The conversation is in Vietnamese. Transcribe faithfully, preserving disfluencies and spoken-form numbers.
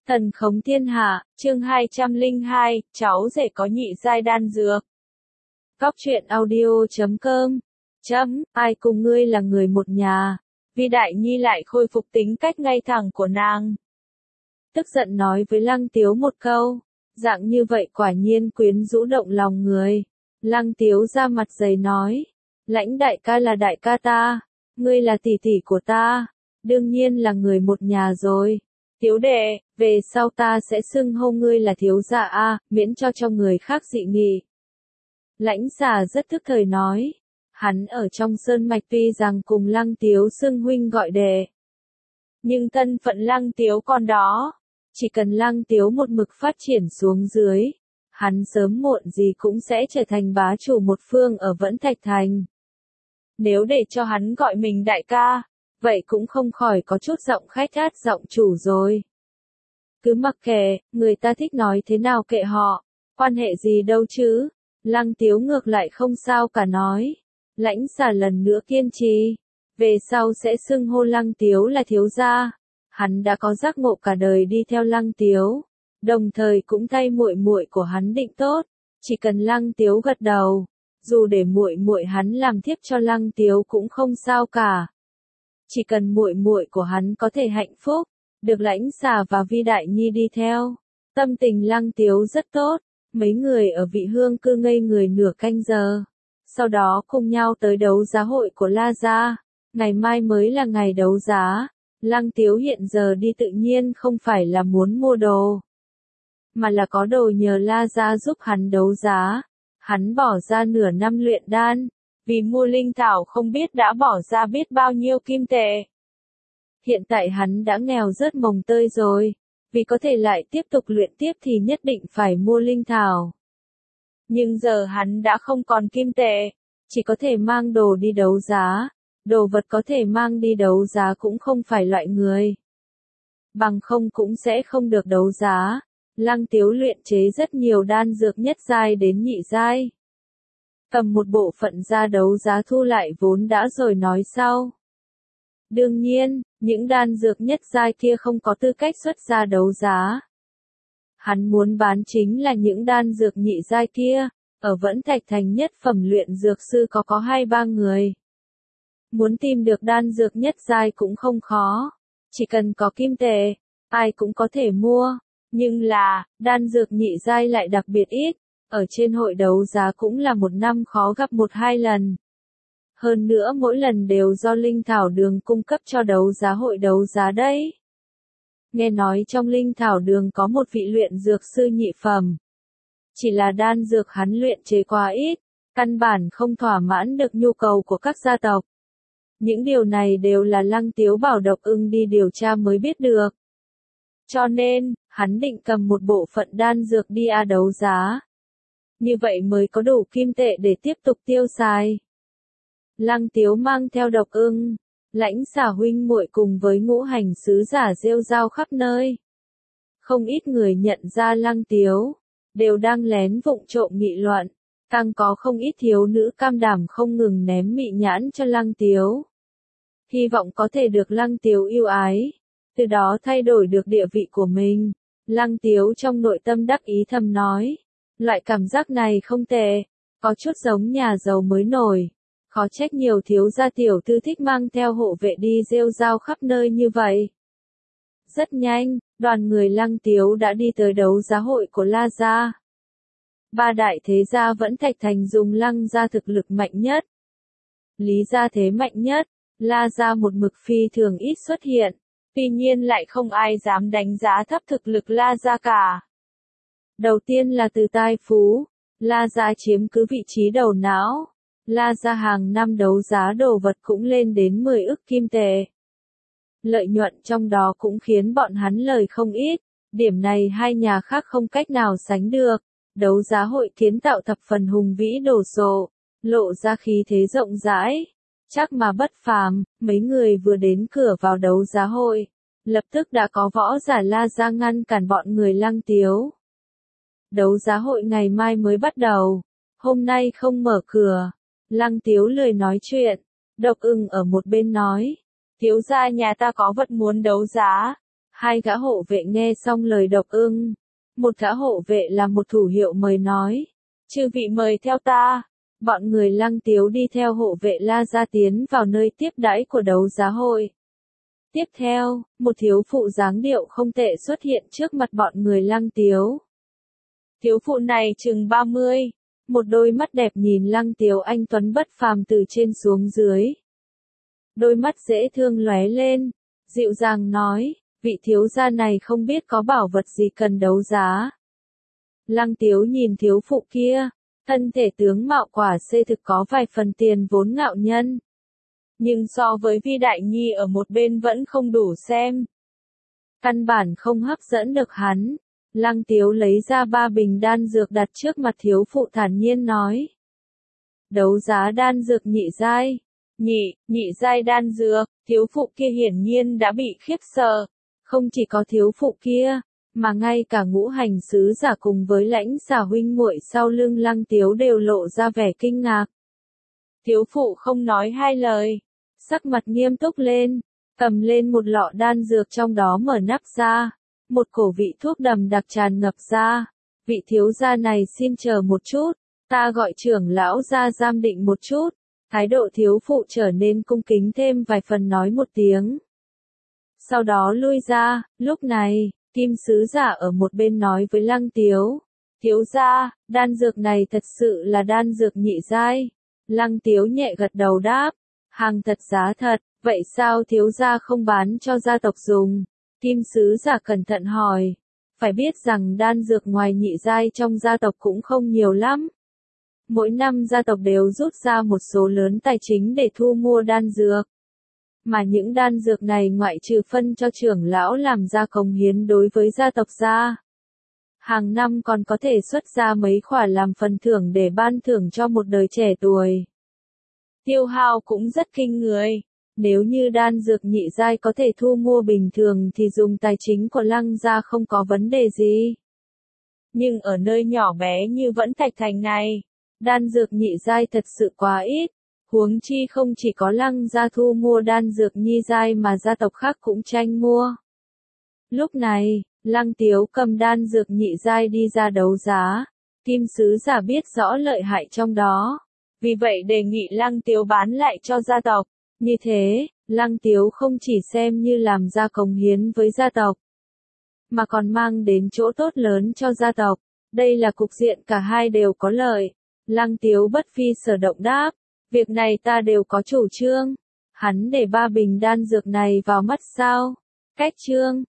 Thần khống thiên hạ, chương hai trăm lẻ hai, cháu rể có nhị giai đan dược. Góc truyện audio chấm com. Chấm, ai cùng ngươi là người một nhà. Vi Đại Nhi lại khôi phục tính cách ngay thẳng của nàng. Tức giận nói với Lăng Tiếu một câu. Dạng như vậy quả nhiên quyến rũ động lòng người. Lăng Tiếu ra mặt dày nói. Lãnh đại ca là đại ca ta. Ngươi là tỷ tỷ của ta. Đương nhiên là người một nhà rồi. Tiếu đệ, về sau ta sẽ xưng hô ngươi là thiếu gia a, miễn cho cho người khác dị nghị. Lãnh xà rất thức thời nói. Hắn ở trong sơn mạch tuy rằng cùng Lăng Tiếu xưng huynh gọi đệ. Nhưng thân phận Lăng Tiếu còn đó. Chỉ cần Lăng Tiếu một mực phát triển xuống dưới. Hắn sớm muộn gì cũng sẽ trở thành bá chủ một phương ở Vẫn Thạch Thành. Nếu để cho hắn gọi mình đại ca. Vậy cũng không khỏi có chút giọng khách át giọng chủ rồi. Cứ mặc kệ, người ta thích nói thế nào kệ họ, quan hệ gì đâu chứ. Lăng Tiếu ngược lại không sao cả nói. Lãnh xà lần nữa kiên trì. Về sau sẽ xưng hô Lăng Tiếu là thiếu gia. Hắn đã có giác ngộ cả đời đi theo Lăng Tiếu. Đồng thời cũng thay muội muội của hắn định tốt. Chỉ cần Lăng Tiếu gật đầu. Dù để muội muội hắn làm thiếp cho Lăng Tiếu cũng không sao cả. Chỉ cần muội muội của hắn có thể hạnh phúc, được Lãnh xà và Vi Đại Nhi đi theo. Tâm tình Lăng Tiếu rất tốt, mấy người ở Vị Hương cư ngây người nửa canh giờ. Sau đó cùng nhau tới đấu giá hội của La Gia. Ngày mai mới là ngày đấu giá. Lăng Tiếu hiện giờ đi tự nhiên không phải là muốn mua đồ, mà là có đồ nhờ La Gia giúp hắn đấu giá. Hắn bỏ ra nửa năm luyện đan. Vì mua linh thảo không biết đã bỏ ra biết bao nhiêu kim tệ. Hiện tại hắn đã nghèo rớt mồng tơi rồi. Vì có thể lại tiếp tục luyện tiếp thì nhất định phải mua linh thảo. Nhưng giờ hắn đã không còn kim tệ. Chỉ có thể mang đồ đi đấu giá. Đồ vật có thể mang đi đấu giá cũng không phải loại người. Bằng không cũng sẽ không được đấu giá. Lăng Tiếu luyện chế rất nhiều đan dược nhất giai đến nhị giai. Cầm một bộ phận ra đấu giá thu lại vốn đã rồi nói sau. Đương nhiên, những đan dược nhất giai kia không có tư cách xuất ra đấu giá. Hắn muốn bán chính là những đan dược nhị giai kia, ở Vẫn Thạch Thành nhất phẩm luyện dược sư có có hai ba người. Muốn tìm được đan dược nhất giai cũng không khó, chỉ cần có kim tệ, ai cũng có thể mua, nhưng là, đan dược nhị giai lại đặc biệt ít. Ở trên hội đấu giá cũng là một năm khó gặp một hai lần. Hơn nữa mỗi lần đều do Linh Thảo Đường cung cấp cho đấu giá hội đấu giá đấy. Nghe nói trong Linh Thảo Đường có một vị luyện dược sư nhị phẩm. Chỉ là đan dược hắn luyện chế quá ít, căn bản không thỏa mãn được nhu cầu của các gia tộc. Những điều này đều là Lăng Tiếu bảo Độc Ưng đi điều tra mới biết được. Cho nên, hắn định cầm một bộ phận đan dược đi a đấu giá. Như vậy mới có đủ kim tệ để tiếp tục tiêu xài. Lăng Tiếu mang theo Độc Ưng, Lãnh xà huynh muội cùng với ngũ hành sứ giả rêu rao khắp nơi. Không ít người nhận ra Lăng Tiếu, đều đang lén vụng trộm nghị luận, càng có không ít thiếu nữ cam đảm không ngừng ném mị nhãn cho Lăng Tiếu. Hy vọng có thể được Lăng Tiếu yêu ái, từ đó thay đổi được địa vị của mình. Lăng Tiếu trong nội tâm đắc ý thầm nói. Loại cảm giác này không tệ, có chút giống nhà giàu mới nổi. Khó trách nhiều thiếu gia tiểu thư thích mang theo hộ vệ đi rêu rao khắp nơi như vậy. Rất nhanh, đoàn người Lăng Tiếu đã đi tới đấu giá hội của La Gia. Ba đại thế gia Vẫn Thạch Thành dùng Lăng gia thực lực mạnh nhất. Lý gia thế mạnh nhất, La Gia một mực phi thường ít xuất hiện. Tuy nhiên lại không ai dám đánh giá thấp thực lực La Gia cả. Đầu tiên là từ tài phú, La Gia chiếm cứ vị trí đầu não. La Gia hàng năm đấu giá đồ vật cũng lên đến mười ức kim tệ. Lợi nhuận trong đó cũng khiến bọn hắn lời không ít, điểm này hai nhà khác không cách nào sánh được. Đấu giá hội kiến tạo thập phần hùng vĩ đồ sộ, lộ ra khí thế rộng rãi, chắc mà bất phàm. Mấy người vừa đến cửa vào đấu giá hội, lập tức đã có võ giả La Gia ngăn cản bọn người Lăng Tiếu. Đấu giá hội ngày mai mới bắt đầu, hôm nay không mở cửa. Lăng Tiếu lười nói chuyện, Độc Ưng ở một bên nói. Thiếu gia nhà ta có vật muốn đấu giá, Hai gã hộ vệ nghe xong lời Độc Ưng. Một gã hộ vệ là một thủ hiệu mời nói. Chư vị mời theo ta. Bọn người Lăng Tiếu đi theo hộ vệ La Gia tiến vào nơi tiếp đãi của đấu giá hội. Tiếp theo, một thiếu phụ dáng điệu không tệ xuất hiện trước mặt bọn người Lăng Tiếu. Thiếu phụ này chừng ba mươi, một đôi mắt đẹp nhìn Lăng Tiếu anh tuấn bất phàm từ trên xuống dưới. Đôi mắt dễ thương lóe lên, dịu dàng nói, vị thiếu gia này không biết có bảo vật gì cần đấu giá. Lăng Tiếu nhìn thiếu phụ kia, thân thể tướng mạo quả xê thực có vài phần tiền vốn ngạo nhân. Nhưng so với Vi Đại Nhi ở một bên vẫn không đủ xem. Căn bản không hấp dẫn được hắn. Lăng Tiếu lấy ra ba bình đan dược đặt trước mặt thiếu phụ thản nhiên nói. Đấu giá đan dược nhị giai. Nhị, nhị giai đan dược, thiếu phụ kia hiển nhiên đã bị khiếp sợ. Không chỉ có thiếu phụ kia, mà ngay cả ngũ hành sứ giả cùng với lãnh giả huynh muội sau lưng Lăng Tiếu đều lộ ra vẻ kinh ngạc. Thiếu phụ không nói hai lời, sắc mặt nghiêm túc lên, cầm lên một lọ đan dược trong đó mở nắp ra, một cổ vị thuốc đầm đặc tràn ngập ra. Vị thiếu gia này xin chờ một chút, ta gọi trưởng lão ra giam định một chút. Thái độ thiếu phụ trở nên cung kính thêm vài phần nói một tiếng. Sau đó lui ra, lúc này, Kim sứ giả ở một bên nói với Lăng Tiếu. Thiếu gia, đan dược này thật sự là đan dược nhị giai. Lăng Tiếu nhẹ gật đầu đáp. Hàng thật giá thật, vậy sao thiếu gia không bán cho gia tộc dùng? Kim sứ giả cẩn thận hỏi. Phải biết rằng đan dược ngoài nhị giai trong gia tộc cũng không nhiều lắm. Mỗi năm gia tộc đều rút ra một số lớn tài chính để thu mua đan dược. Mà những đan dược này ngoại trừ phân cho trưởng lão làm ra cống hiến đối với gia tộc ra. Hàng năm còn có thể xuất ra mấy khoản làm phần thưởng để ban thưởng cho một đời trẻ tuổi. Tiêu hao cũng rất kinh người. Nếu như đan dược nhị giai có thể thu mua bình thường thì dùng tài chính của Lăng gia không có vấn đề gì. Nhưng ở nơi nhỏ bé như Vẫn Thạch Thành này, đan dược nhị giai thật sự quá ít. Huống chi không chỉ có Lăng gia thu mua đan dược nhị giai mà gia tộc khác cũng tranh mua. Lúc này, Lăng Tiếu cầm đan dược nhị giai đi ra đấu giá. Kim sứ giả biết rõ lợi hại trong đó. Vì vậy đề nghị Lăng Tiếu bán lại cho gia tộc. Như thế, Lăng Tiếu không chỉ xem như làm ra cống hiến với gia tộc, mà còn mang đến chỗ tốt lớn cho gia tộc. Đây là cục diện cả hai đều có lợi. Lăng Tiếu bất phi sở động đáp. Việc này ta đều có chủ trương. Hắn để ba bình đan dược này vào mắt sao? Cách trương.